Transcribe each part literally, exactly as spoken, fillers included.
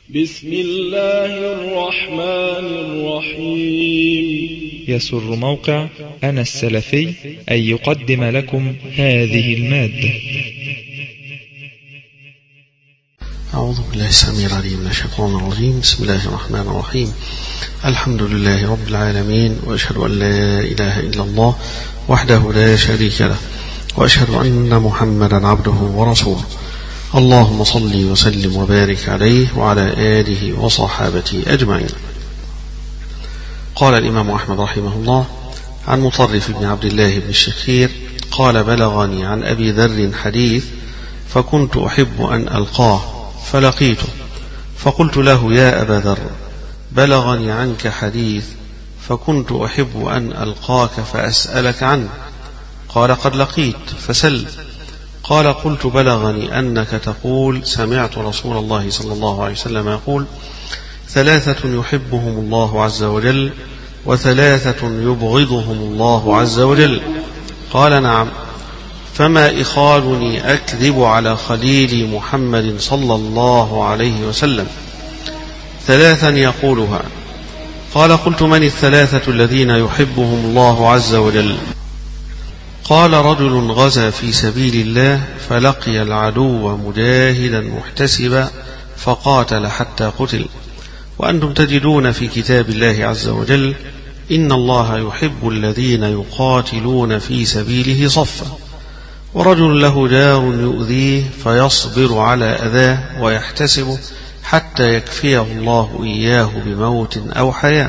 بسم الله الرحمن الرحيم. يسر موقع أنا السلفي أن يقدم لكم هذه المادة. أعوذ بالله السميع العليم من الشيطان الرجيم. بسم الله الرحمن الرحيم. الحمد لله رب العالمين، وأشهد أن لا إله إلا الله وحده لا شريك له، وأشهد أن محمدا عبده ورسوله. اللهم صل وسلم وبارك عليه وعلى آله وصحابته أجمعين. قال الإمام أحمد رحمه الله عن مطرف بن عبد الله بن الشخير قال: بلغني عن أبي ذر حديث فكنت أحب أن ألقاه فلقيته فقلت له: يا أبا ذر، بلغني عنك حديث فكنت أحب أن ألقاك فأسألك عنه. قال: قد لقيت فسل. قال: قلت: بلغني أنك تقول: سمعت رسول الله صلى الله عليه وسلم يقول: ثلاثة يحبهم الله عز وجل وثلاثة يبغضهم الله عز وجل. قال: نعم. فما إخالني أكذب على خليلي محمد صلى الله عليه وسلم؟ ثلاثا يقولها. قال: قلت: من الثلاثة الذين يحبهم الله عز وجل؟ قال: رجل غزا في سبيل الله فلقي العدو مجاهدا محتسبا فقاتل حتى قتل. وأنتم تجدون في كتاب الله عز وجل: إن الله يحب الذين يقاتلون في سبيله صفا. ورجل له جار يؤذيه فيصبر على أذاه ويحتسبه حتى يكفيه الله إياه بموت أو حياة.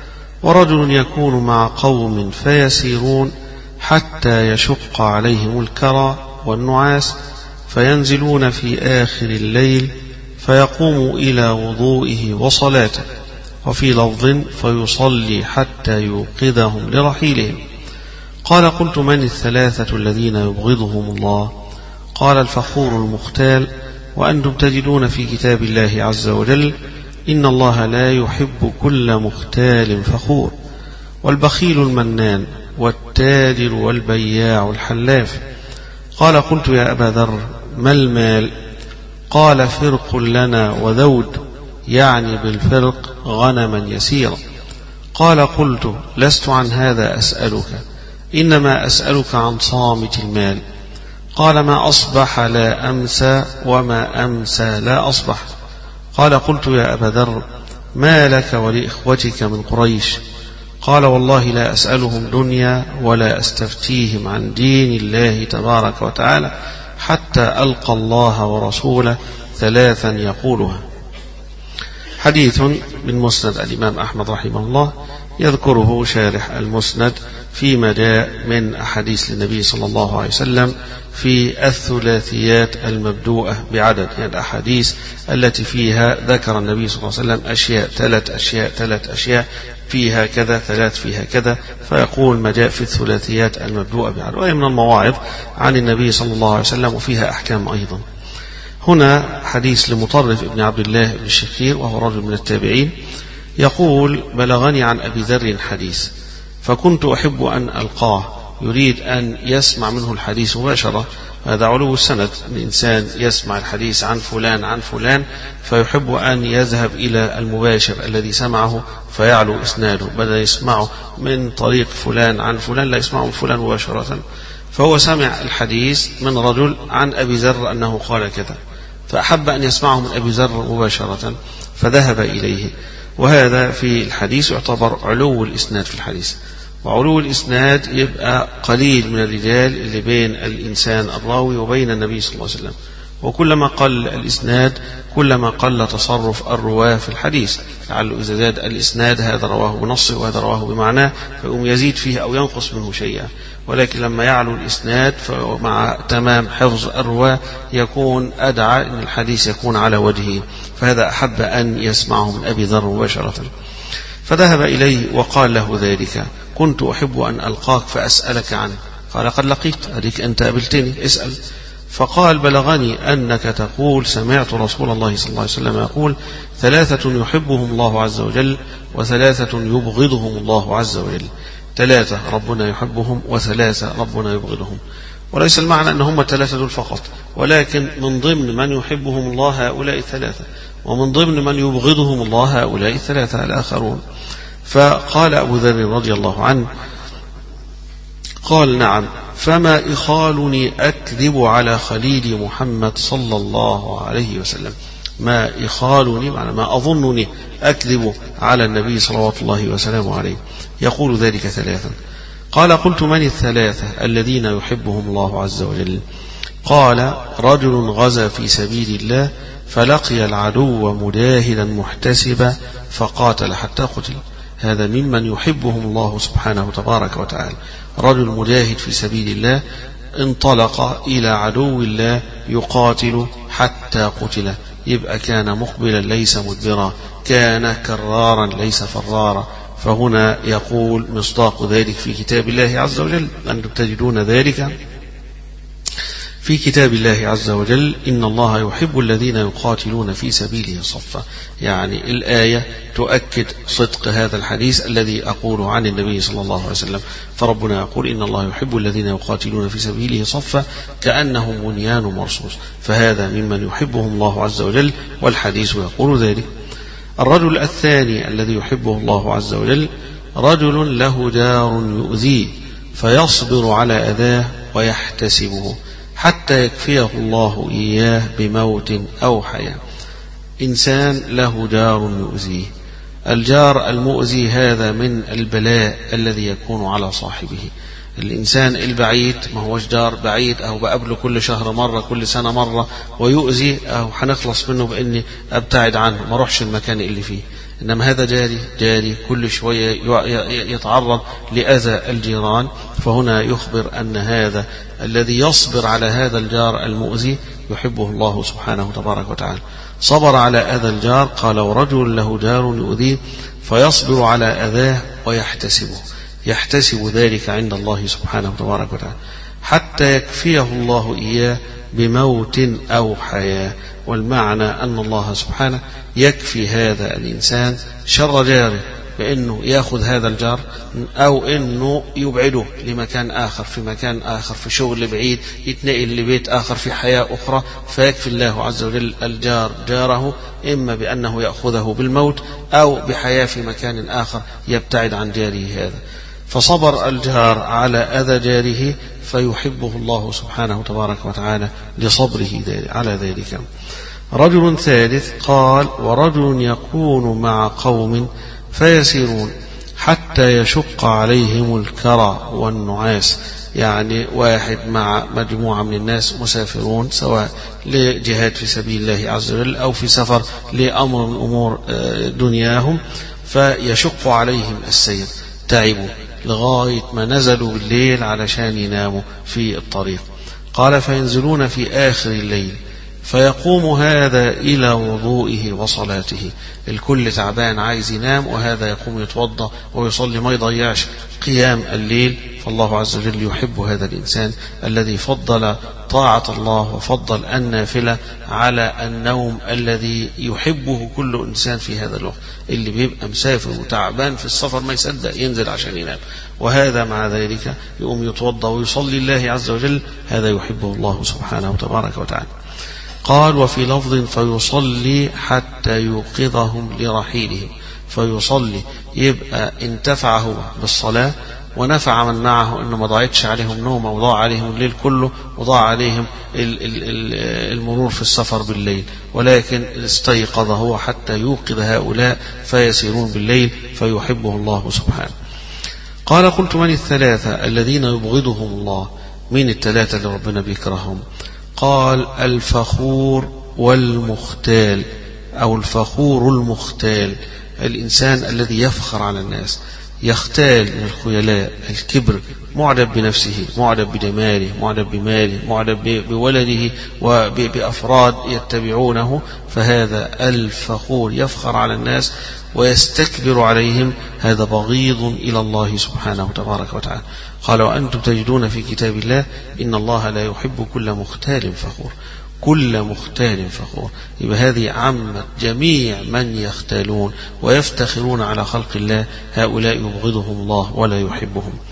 ورجل يكون مع قوم فيسيرون حتى يشق عليهم الكرى والنعاس فينزلون في آخر الليل فيقوم إلى وضوئه وصلاته، وفي لفظ فيصلي حتى يوقظهم لرحيلهم. قال: قلت: من الثلاثة الذين يبغضهم الله؟ قال: الفخور المختال. وأنتم تجدون في كتاب الله عز وجل: إن الله لا يحب كل مختال فخور. والبخيل المنان والتاجر والبياع الحلاف. قال: قلت: يا أبا ذر، ما المال؟ قال: فرق لنا وذود، يعني بالفرق غنما يسيرا. قال: قلت: لست عن هذا أسألك، إنما أسألك عن صامت المال. قال: ما أصبح لا أمسى، وما أمسى لا أصبح. قال: قلت: يا أبا ذر، ما لك ولإخوتك من قريش؟ قال: والله لا أسألهم دنيا ولا أستفتيهم عن دين الله تبارك وتعالى حتى ألقى الله ورسوله ثلاثا يقولها. حديث من مسند الإمام أحمد رحمه الله يذكره شارح المسند فيما جاء من أحاديث للنبي صلى الله عليه وسلم في الثلاثيات المبدوءة بعدد، يعني الأحاديث التي فيها ذكر النبي صلى الله عليه وسلم أشياء ثلاث أشياء ثلاث أشياء فيها كذا ثلاث فيها كذا، فيقول ما جاء في الثلاثيات المبدوءة بعدد، وهي من المواعظ عن النبي صلى الله عليه وسلم وفيها أحكام أيضا. هنا حديث لمطرف ابن عبد الله بن الشخير وهو رجل من التابعين يقول: بلغني عن أبي ذر حديث فكنت أحب أن ألقاه، يريد أن يسمع منه الحديث مباشرة. هذا علو السند، الإنسان يسمع الحديث عن فلان عن فلان فيحب أن يذهب إلى المباشر الذي سمعه فيعلو إسناده، بدل يسمعه من طريق فلان عن فلان لا يسمعه من فلان مباشرة. فهو سمع الحديث من رجل عن أبي ذر أنه قال كذا، فأحب أن يسمعه من أبي ذر مباشرة فذهب إليه. وهذا في الحديث يعتبر علو الإسناد في الحديث. وعلو الإسناد يبقى قليل من الرجال اللي بين الإنسان الراوي وبين النبي صلى الله عليه وسلم، وكلما قل الإسناد كلما قل تصرف الرواه في الحديث. لعله إذا زاد الإسناد هذا رواه بنصه وهذا رواه بمعناه فيقوم يزيد فيه أو ينقص منه شيئا، ولكن لما يعلو الإسناد فمع تمام حفظ الرواه يكون أدعى أن الحديث يكون على وجهه، فهذا أحب أن يسمعه من أبي ذر مباشرة. فذهب إليه وقال له ذلك: كنت أحب أن ألقاك فأسألك عنه. قال: قد لقيت، أديك أنت قابلتني، اسأل. فقال: بلغني أنك تقول: سمعت رسول الله صلى الله عليه وسلم يقول: ثلاثة يحبهم الله عز وجل وثلاثة يبغضهم الله عز وجل. ثلاثة ربنا يحبهم وثلاثة ربنا يبغضهم. وليس المعنى أن هم الثلاثة دول فقط، ولكن من ضمن من يحبهم الله هؤلاء الثلاثة، ومن ضمن من يبغضهم الله هؤلاء الثلاثة الآخرون. فقال أبو ذر رضي الله عنه قال نعم، فما إخالني أكذب على خليل محمد صلى الله عليه وسلم. ما إخالني معنى ما أظنني أكذب على النبي صلوات الله وسلامه عليه. يقول ذلك ثلاثا. قال قلت من الثلاثة الذين يحبهم الله عز وجل؟ قال رجل غزا في سبيل الله فلقي العدو مجاهدا محتسبا فقاتل حتى قتل، هذا ممن يحبهم الله سبحانه تبارك وتعالى. رجل مجاهد في سبيل الله انطلق إلى عدو الله يقاتل حتى قتل، يبقى كان مقبلا ليس مدبرا، كان كرارا ليس فرارا. فهنا يقول مصداق ذلك في كتاب الله عز وجل، أنتم تجدون ذلك في كتاب الله عز وجل: إن الله يحب الذين يقاتلون في سبيله صفا. يعني الآية تؤكد صدق هذا الحديث الذي أقوله عن النبي صلى الله عليه وسلم. فربنا يقول: إن الله يحب الذين يقاتلون في سبيله صفا كأنهم بنيان مرصوص، فهذا ممن يحبه الله عز وجل، والحديث يقول ذلك. الرجل الثاني الذي يحبه الله عز وجل رجل له جار يؤذيه فيصبر على أذاه ويحتسبه حتى يكفيه الله إياه بموت أو حياة. إنسان له جار يؤذيه، الجار المؤذي هذا من البلاء الذي يكون على صاحبه. الإنسان البعيد ما هوش جار بعيد أو بقابله كل شهر مرة كل سنة مرة ويؤذي أو هنخلص منه بإني أبتعد عنه ما روحش المكان اللي فيه. إنما هذا جاري جاري كل شوية يتعرض لأذى الجيران. فهنا يخبر أن هذا الذي يصبر على هذا الجار المؤذي يحبه الله سبحانه تبارك وتعالى. صبر على أذى الجار. قال: ورجل له جار يؤذيه فيصبر على أذاه ويحتسبه، يحتسب ذلك عند الله سبحانه تبارك وتعالى حتى يكفيه الله إياه بموت أو حياة. والمعنى أن الله سبحانه يكفي هذا الإنسان شر جاره بأنه يأخذ هذا الجار أو أنه يبعده لمكان آخر، في مكان آخر، في شغل بعيد، يتنقل لبيت آخر، في حياة أخرى. فيكفي الله عز وجل الجار جاره إما بأنه يأخذه بالموت أو بحياة في مكان آخر يبتعد عن جاره هذا. فصبر الجار على أذى جاره فيحبه الله سبحانه تبارك وتعالى لصبره على ذلك. رجل ثالث قال: ورجل يكون مع قوم فيسيرون حتى يشق عليهم الكرى والنعاس. يعني واحد مع مجموعة من الناس مسافرون سواء لجهاد في سبيل الله عز وجل أو في سفر لأمر من أمور دنياهم، فيشق عليهم السير، تعبوا لغاية ما نزلوا بالليل علشان يناموا في الطريق. قال: فينزلون في آخر الليل فيقوم هذا إلى وضوئه وصلاته. الكل تعبان عايز ينام، وهذا يقوم يتوضأ ويصلي ما يضيعش قيام الليل. فالله عز وجل يحب هذا الإنسان الذي فضل طاعة الله وفضل النافلة على النوم الذي يحبه كل إنسان في هذا الوقت. اللي بيبقى مسافر وتعبان في السفر ما يصدق ينزل عشان ينام، وهذا مع ذلك يقوم يتوضأ ويصلي الله عز وجل، هذا يحبه الله سبحانه وتبارك وتعالى. قال: وفي لفظ: فيصلي حتى يوقظهم لرحيلهم. فيصلي يبقى انتفع هو بالصلاة ونفع من معه، انه ما ضاعتش عليهم نوم او ضاع عليهم الليل كله وضاع عليهم المرور في السفر بالليل، ولكن استيقظ هو حتى يوقظ هؤلاء فيسيرون بالليل فيحبه الله سبحانه. قال: قلت: من الثلاثة الذين يبغضهم الله؟ من الثلاثة اللي ربنا بيكرههم؟ قال: الفخور والمختال، أو الفخور المختال، الإنسان الذي يفخر على الناس، يختال من الخيلاء، الكبر، معجب بنفسه، معجب بجماله، معجب بماله، معجب بولده وبأفراد يتبعونه. فهذا الفخور يفخر على الناس ويستكبر عليهم، هذا بغيض إلى الله سبحانه تبارك وتعالى. قال: وأنتم تجدون في كتاب الله: إن الله لا يحب كل مختال فخور. كل مختال فخور، يبقى هذه عامة جميع من يختالون ويفتخرون على خلق الله، هؤلاء يبغضهم الله ولا يحبهم.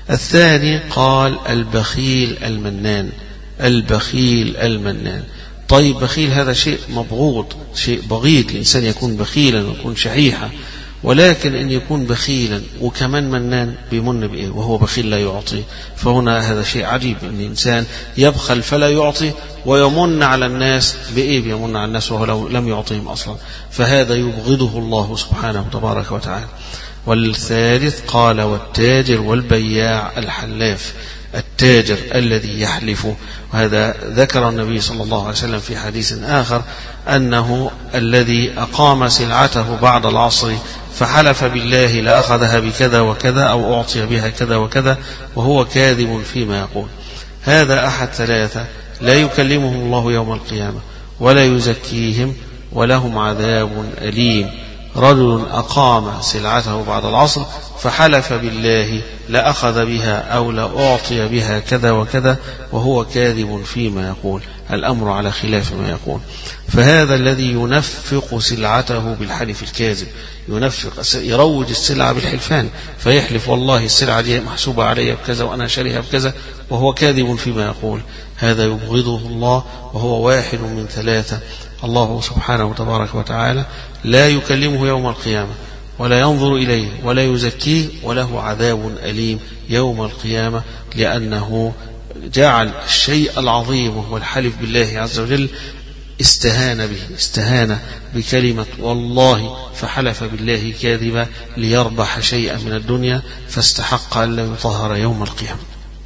الثاني قال البخيل المنان. البخيل المنان. طيب بخيل هذا شيء مبغوض، شيء بغيض، الإنسان يكون بخيلا ويكون شحيحا، ولكن إن يكون بخيلا وكمان منان بيمن بإيه وهو بخيل لا يعطي؟ فهنا هذا شيء عجيب، إن الإنسان يبخل فلا يعطي ويمن على الناس بإيه؟ بيمن على الناس وهو لو لم يعطيهم أصلا، فهذا يبغضه الله سبحانه تبارك وتعالى. والثالث قال والتاجر والبياع الحلاف. التاجر الذي يحلف، وهذا ذكر النبي صلى الله عليه وسلم في حديث آخر أنه الذي أقام سلعته بعد العصر فحلف بالله لأخذها بكذا وكذا أو أعطي بها كذا وكذا وهو كاذب فيما يقول. هذا أحد ثلاثة لا يكلمهم الله يوم القيامة ولا يزكيهم ولهم عذاب أليم. رجل أقام سلعته بعد العصر فحلف بالله لأخذ بها أو لأعطي بها كذا وكذا وهو كاذب فيما يقول، الأمر على خلاف ما يقول. فهذا الذي ينفق سلعته بالحلف الكاذب، ينفق يروج السلعة بالحلفان، فيحلف والله السلعة دي محسوبة علي بكذا وأنا شاريها بكذا وهو كاذب فيما يقول. هذا يبغضه الله، وهو واحد من ثلاثة. الله سبحانه تبارك وتعالى لا يكلمه يوم القيامة ولا ينظر إليه ولا يزكيه وله عذاب أليم يوم القيامة، لأنه جعل الشيء العظيم وهو الحلف بالله عز وجل استهان به، استهان بكلمة والله، فحلف بالله كاذبا ليربح شيئا من الدنيا فاستحق أن لا يطهر يوم القيامة.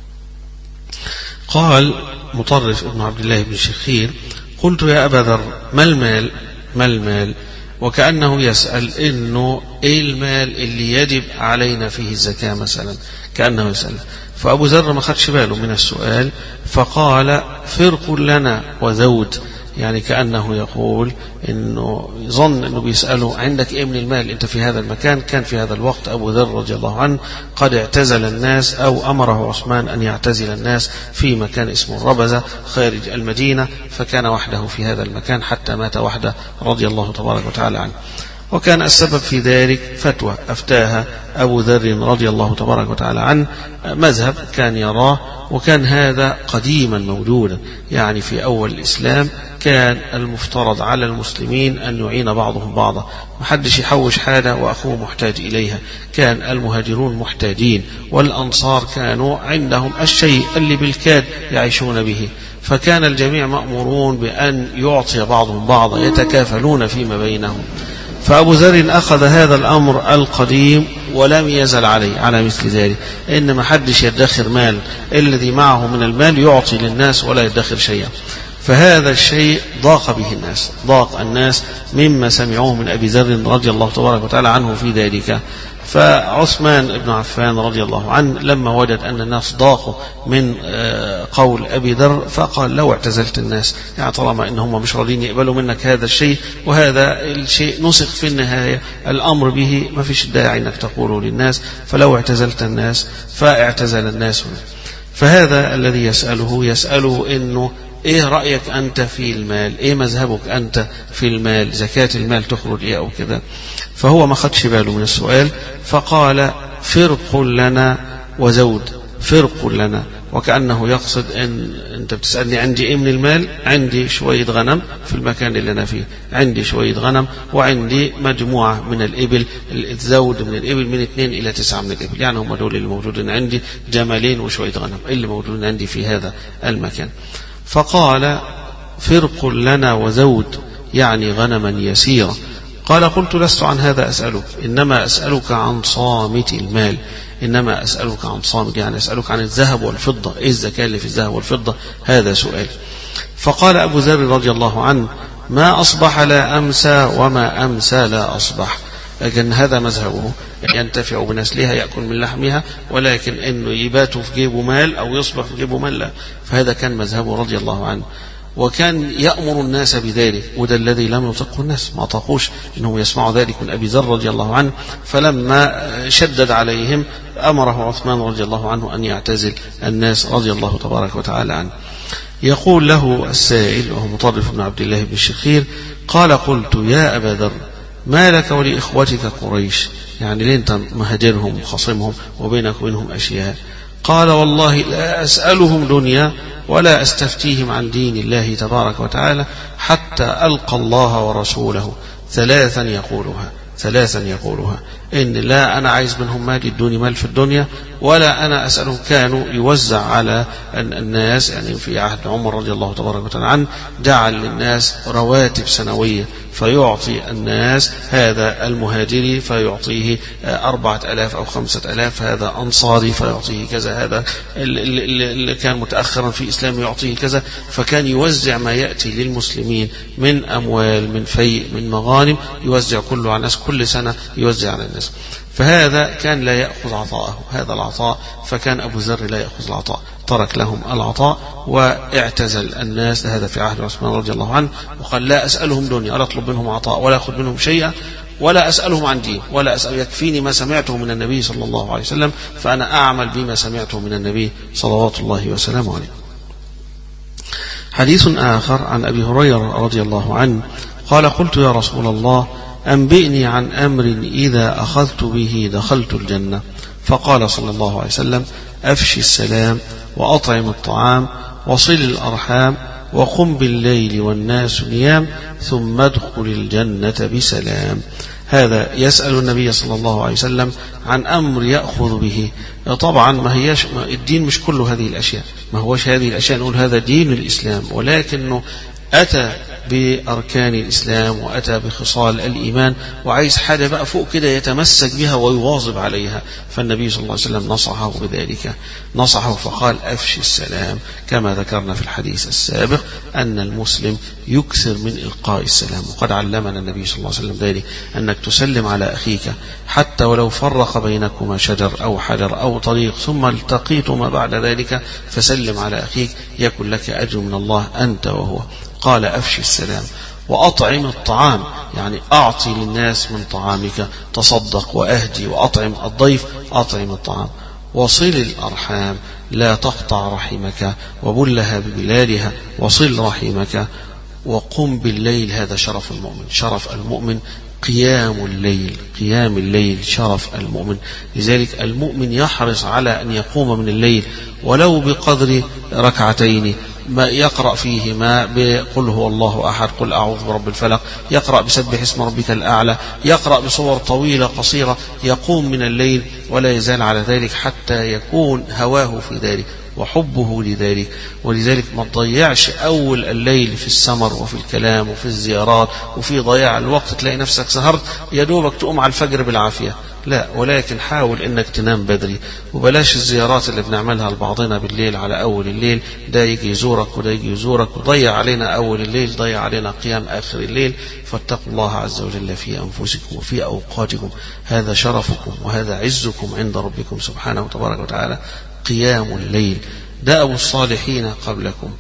قال مطرف ابن عبد الله بن شخير قلت يا أبا ذر ما المال؟ ما المال؟ وكأنه يسأل إنه إيه المال اللي يجب علينا فيه الزكاة مثلا، كأنه يسأل. فأبو ذر ما خدش باله من السؤال فقال فرق لنا وزود، يعني كأنه يقول إنه يظن إنه بيسأله عندك إيه من المال أنت في هذا المكان. كان في هذا الوقت أبو ذر رضي الله عنه قد اعتزل الناس، أو أمره عثمان أن يعتزل الناس في مكان اسمه الربزة خارج المدينة، فكان وحده في هذا المكان حتى مات وحده رضي الله تبارك وتعالى عنه. وكان السبب في ذلك فتوى أفتاها أبو ذر رضي الله تبارك وتعالى عنه، مذهب كان يراه، وكان هذا قديما موجودا، يعني في أول الإسلام كان المفترض على المسلمين أن يعين بعضهم بعضا، محدش يحوش حاجة وأخوه محتاج إليها. كان المهاجرون محتاجين والأنصار كانوا عندهم الشيء اللي بالكاد يعيشون به، فكان الجميع مأمورون بأن يعطي بعضهم بعضا، يتكافلون فيما بينهم. فأبو ذر أخذ هذا الأمر القديم ولم يزل عليه على مثل ذلك، إن ما حدش يدخر مال، الذي معه من المال يعطي للناس ولا يدخر شيئا. فهذا الشيء ضاق به الناس، ضاق الناس مما سمعوه من أبي ذر رضي الله تبارك وتعالى عنه في ذلك. فعثمان بن عفان رضي الله عنه لما وجد أن الناس ضاقوا من قول أبي ذر فقال لو اعتزلت الناس، يعني طالما إنهم مش راضين يقبلوا منك هذا الشيء، وهذا الشيء نسخ في النهاية الأمر به، ما فيش داعي أنك تقوله للناس، فلو اعتزلت الناس فاعتزل الناس. فهذا الذي يسأله يسأله إنه إيه رأيك أنت في المال، إيه مذهبك أنت في المال، زكاة المال تخرج إيه أو كذا. فهو ما خدش باله من السؤال فقال فرق لنا وزود، فرق لنا، وكأنه يقصد إن أنت بتسألني عندي إيه من المال، عندي شوية غنم في المكان اللي أنا فيه، عندي شوية غنم وعندي مجموعة من الإبل، الزود من الإبل من اثنين إلى تسعة من الإبل، يعني هم دول اللي موجودين عندي، جمالين وشوية غنم اللي موجودين عندي في هذا المكان. فقال فرق لنا وزود، يعني غنما يسيرا. قال قلت لست عن هذا أسألك، إنما أسألك عن صامت المال، إنما أسألك عن صامت، يعني أسألك عن الذهب والفضة، إيه الزكاة اللي في الذهب والفضة، هذا سؤال. فقال أبو ذر رضي الله عنه ما أصبح لا أمسى وما أمسى لا أصبح. لكن هذا مذهبه، ينتفع بنسلها يأكل من لحمها، ولكن إنه يبات في جيبه مال أو يصبح في جيبه مال لا. فهذا كان مذهبه رضي الله عنه، وكان يأمر الناس بذلك، وده الذي لم يطقه الناس، ما طاقوش إنهم يسمعوا ذلك من أبي ذر رضي الله عنه. فلما شدد عليهم أمره عثمان رضي الله عنه أن يعتزل الناس رضي الله تبارك وتعالى عنه. يقول له السائل وهو مطرف بن عبد الله بن شخير قال قلت يا أبا ذر ما لك ولإخوتك قريش، يعني ليه أنت مهاجرهم وخصمهم وبينك وبينهم أشياء؟ قال والله لا أسألهم دنيا ولا أستفتيهم عن دين الله تبارك وتعالى حتى ألقى الله ورسوله. ثلاثا يقولها ثلاثا يقولها إن لا أنا عايز منهم مال يدوني مال في الدنيا ولا أنا أسألهم. كانوا يوزع على الناس، يعني في عهد عمر رضي الله تبارك وتعالى عنه جعل للناس رواتب سنوية، فيعطي الناس هذا المهاجري فيعطيه أربعة ألاف أو خمسة ألاف، هذا أنصاري فيعطيه كذا، هذا اللي كان متأخرا في إسلام يعطيه كذا. فكان يوزع ما يأتي للمسلمين من أموال من فيء من مغانم، يوزع كله على الناس، كل سنة يوزع على الناس. فهذا كان لا يأخذ عطاءه هذا العطاء، فكان أبو ذر لا يأخذ العطاء، ترك لهم العطاء واعتزل الناس. هذا في عهد عثمان رضي الله عنه، وقال لا أسألهم دنيا ولا أطلب منهم عطاء ولا أخذ منهم شيئا ولا أسألهم عن دين ولا أسأل، يكفيني ما سمعته من النبي صلى الله عليه وسلم، فأنا أعمل بما سمعته من النبي صلوات الله وسلامه عليه. حديث آخر عن أبي هريرة رضي الله عنه قال قلت يا رسول الله أنبئني عن أمر إذا أخذت به دخلت الجنة، فقال صلى الله عليه وسلم أفشي السلام وأطعم الطعام وصل الأرحام وقم بالليل والناس نيام ثم ادخل الجنة بسلام. هذا يسأل النبي صلى الله عليه وسلم عن أمر يأخذ به. طبعا ما هيش الدين مش كل هذه الأشياء، ما هوش هذه الأشياء نقول هذا دين الإسلام، ولكنه أتى بأركان الإسلام وأتى بخصال الإيمان، وعايز حاجة بقى فوق كده يتمسك بها ويواظب عليها. فالنبي صلى الله عليه وسلم نصحه بذلك، نصحه فقال أفشي السلام، كما ذكرنا في الحديث السابق أن المسلم يكثر من إلقاء السلام. وقد علمنا النبي صلى الله عليه وسلم ذلك، أنك تسلم على أخيك حتى ولو فرق بينكما شجر أو حجر أو طريق ثم التقيتما بعد ذلك، فسلم على أخيك يكن لك أجر من الله أنت وهو. قال أفشي السلام وأطعم الطعام، يعني أعطي للناس من طعامك، تصدق وأهدي وأطعم الضيف، أطعم الطعام. وصل الأرحام، لا تقطع رحمك وبلها ببلادها، وصل رحمك. وقم بالليل، هذا شرف المؤمن، شرف المؤمن قيام الليل، قيام الليل شرف المؤمن. لذلك المؤمن يحرص على أن يقوم من الليل ولو بقدر ركعتين، ما يقرأ فيهما بقل هو الله أحد، قل أعوذ برب الفلق، يقرأ بسبح اسم ربك الأعلى، يقرأ بصور طويلة قصيرة، يقوم من الليل ولا يزال على ذلك حتى يكون هواه في ذلك وحبه لذلك. ولذلك ما تضيعش أول الليل في السمر وفي الكلام وفي الزيارات وفي ضياع الوقت، تلاقي نفسك سهرت يا دوبك تقوم على الفجر بالعافية، لا، ولكن حاول انك تنام بدري، وبلاش الزيارات اللي بنعملها لبعضنا بالليل على اول الليل، ده يجي يزورك وده يجي يزورك وضيع علينا اول الليل، ضيع علينا قيام اخر الليل. فاتقوا الله عز وجل في انفسكم وفي اوقاتكم، هذا شرفكم وهذا عزكم عند ربكم سبحانه وتبارك وتعالى، قيام الليل. دأبوا الصالحين قبلكم،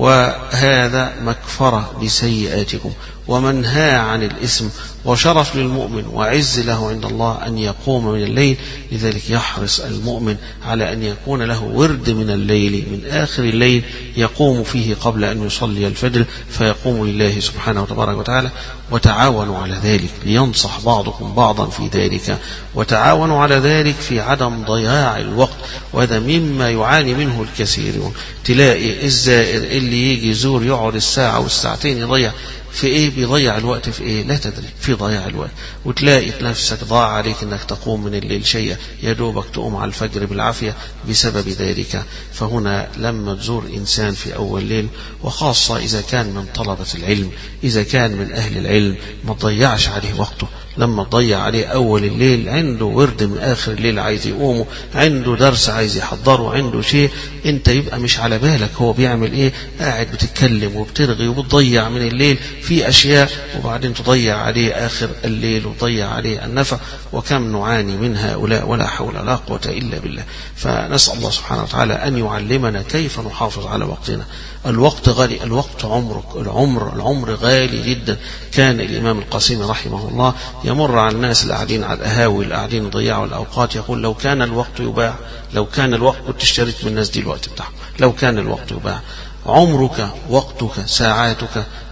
وهذا مكفرة لسيئاتكم ومنهى عن الإثم، وشرف للمؤمن وعز له عند الله أن يقوم من الليل. لذلك يحرص المؤمن على أن يكون له ورد من الليل، من آخر الليل يقوم فيه قبل أن يصلي الفجر، فيقوم لله سبحانه وتبارك وتعالى. وتعاونوا على ذلك، لينصح بعضكم بعضا في ذلك، وتعاونوا على ذلك في عدم ضياع الوقت، وهذا مما يعاني منه الكثيرون. تلاقي الزائر اللي يجي يزور يقعد الساعة والساعتين يضيع في ايه، بيضيع الوقت في ايه لا تدري، في ضياع الوقت. وتلاقي نفسك ضاع عليك انك تقوم من الليل شيئا، يا دوبك تقوم على الفجر بالعافية بسبب ذلك. فهنا لما تزور انسان في اول ليل، وخاصة اذا كان من طلبة العلم، اذا كان من اهل العلم، ما تضيعش عليه وقته. لما تضيع عليه أول الليل، عنده ورد من آخر الليل عايز يقومه، عنده درس عايز يحضره، عنده شيء، انت يبقى مش على بالك هو بيعمل ايه، قاعد بتتكلم وبترغي وبتضيع من الليل في أشياء، وبعدين تضيع عليه آخر الليل وتضيع عليه النفع. وكم نعاني من هؤلاء، ولا حول ولا قوة إلا بالله. فنسأل الله سبحانه وتعالى أن يعلمنا كيف نحافظ على وقتنا. الوقت غالي، الوقت عمرك، العمر العمر غالي جدا. كان الإمام القاسمي رحمه الله يمر على الناس اللي قاعدين على القهاوي، اللي قاعدين يضيعوا الأوقات، يقول لو كان الوقت يباع، لو كان الوقت، كنت اشتريت من الناس دي الوقت بتاعهم، لو كان الوقت يباع. عمرك، وقتك، ساعاتك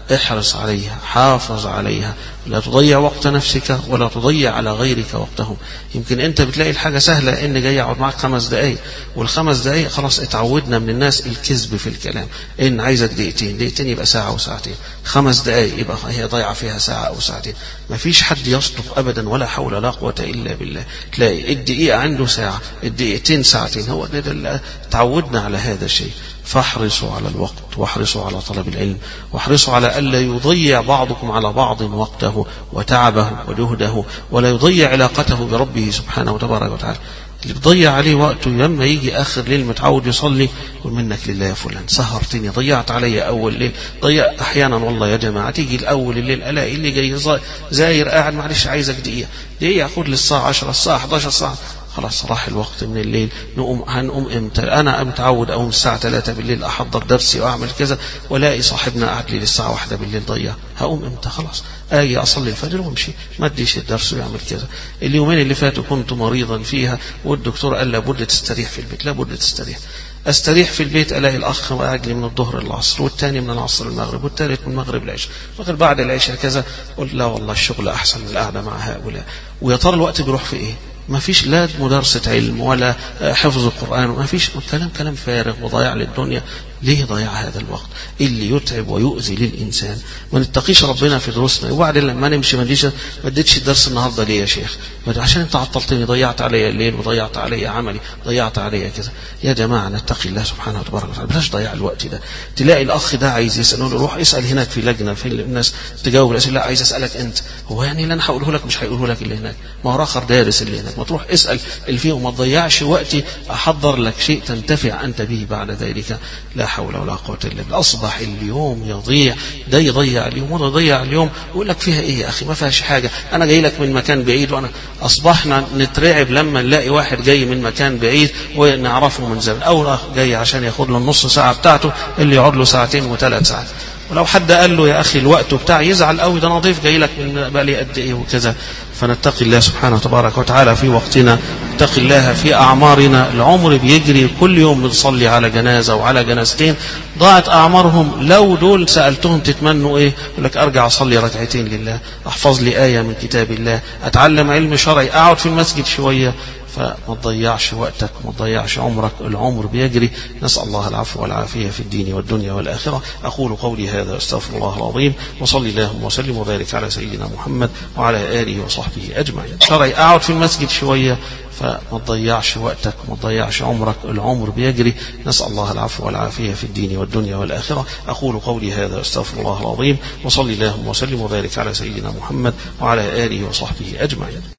احرص عليها، حافظ عليها، لا تضيع وقت نفسك ولا تضيع على غيرك وقتهم. يمكن انت بتلاقي الحاجة سهلة، ان جاي اقعد معك خمس دقايق، والخمس دقايق خلاص اتعودنا من الناس الكذب في الكلام، ان عايزك دقيقتين، دقيقتين يبقى ساعة وساعتين، خمس دقايق يبقى هي ضيعة فيها ساعة او ساعتين. ما فيش حد يصدق ابدا، ولا حول ولا قوة الا بالله. تلاقي الدقيقة عنده ساعة، الدقيقتين ساعتين، هو ده اللي تعودنا على هذا الشيء. فاحرصوا على الوقت، واحرصوا على طلب العلم، واحرصوا على ألا يضيع بعضكم على بعض وقته وتعبه وجهده، ولا يضيع علاقته بربه سبحانه وتبارك وتعالى. اللي بيضيع عليه وقته لما يجي آخر ليل متعود يصلي يقول منك لله يا فلان، سهرتني، ضيعت علي أول ليل. ضيع أحيانا والله يا جماعة تيجي الأول الليل ألاقي اللي جاي زاير قاعد معلش عايزك دقيقة دقيقة، خد للساعة عشرة، الساعة حداشر، الساعة خلاص راح الوقت من الليل. نقوم هنقوم امتى؟ انا متعود اقوم الساعه ثلاثة بالليل احضر درسي واعمل كذا، والاقي صاحبنا قاعد لي للساعه واحدة بالليل ضيع. هقوم امتى؟ خلاص اجي اصلي الفجر وامشي، ما اديش الدرس ويعمل كذا. اليومين اللي فاتوا كنت مريضا فيها، والدكتور قال لابد تستريح في البيت، لابد تستريح. استريح في البيت الاقي الاخ قاعد لي من الظهر للعصر، والثاني من العصر للمغرب، والثالث من المغرب للعشاء، وغير بعد العشاء كذا. قلت لا والله الشغل احسن من القعده مع هؤلاء. ويا ترى الوقت بيروح في ايه؟ ما فيش لا مدارسة علم ولا حفظ القرآن، ما فيش كلام كلام فارغ وضياع للدنيا. ليه ضيع هذا الوقت اللي يتعب ويؤذي للإنسان؟ ما نتقيش ربنا في دروسنا، وبعدين لما نمشي ما اديش ما اديتش الدرس النهارده ليه يا شيخ؟ عشان انت عطلتني، ضيعت علي الليل وضيعت علي عملي، ضيعت علي كذا. يا جماعه نتقي الله سبحانه وتبارك وتعالى، بلاش ضياع الوقت ده. تلاقي الاخ ده عايز يسال، له روح اسال هناك في لجنه في الناس تجاوب الاسئله، لا عايز اسالك انت. هو يعني اللي انا هقوله لك مش هيقوله لك اللي هناك، ما هو اخر دارس اللي هناك. ما تروح اسال اللي فيه وما تضيعش وقتي احضر لك شيء تنتفع انت به بعد ذلك. لا حول ولا قوه الا بالله. اصبح اليوم يضيع، ده يضيع اليوم وده يضيع اليوم، ويقول لك فيها ايه يا اخي؟ ما فيهاش حاجه، انا جاي لك من مكان بعيد. وانا اصبحنا نترعب لما نلاقي واحد جاي من مكان بعيد ونعرفه من زمان، او جاي عشان ياخد له النص ساعه بتاعته اللي يقعد له ساعتين وثلاث ساعات. ولو حد قال له يا اخي الوقت بتاعي يزعل قوي، ده نظيف جاي لك من بقالي قد ايه وكذا. فنتقي الله سبحانه وتبارك وتعالى في وقتنا، نتقي الله في اعمارنا. العمر بيجري، كل يوم بنصلي على جنازه وعلى جنازتين ضاعت اعمارهم. لو دول سالتهم تتمنوا ايه؟ يقول لك ارجع اصلي ركعتين لله، احفظ لي ايه من كتاب الله، اتعلم علم شرعي، اقعد في المسجد شويه. فما تضيعش وقتك، ما تضيعش عمرك، العمر بيجري. نسأل الله العفو والعافية في الدين والدنيا والآخرة. أقول قولي هذا، أستغفر الله العظيم، وصلي اللهم وسلم وبارك على سيدنا محمد وعلى آله وصحبه أجمعين. شرعي أقعد في المسجد شوية، فما تضيعش وقتك، ما تضيعش عمرك، العمر بيجري. نسأل الله العفو والعافية في الدين والدنيا والآخرة. أقول قولي هذا، أستغفر الله العظيم، وصلي اللهم وسلم وبارك على سيدنا محمد وعلى آله وصحبه أجمعين.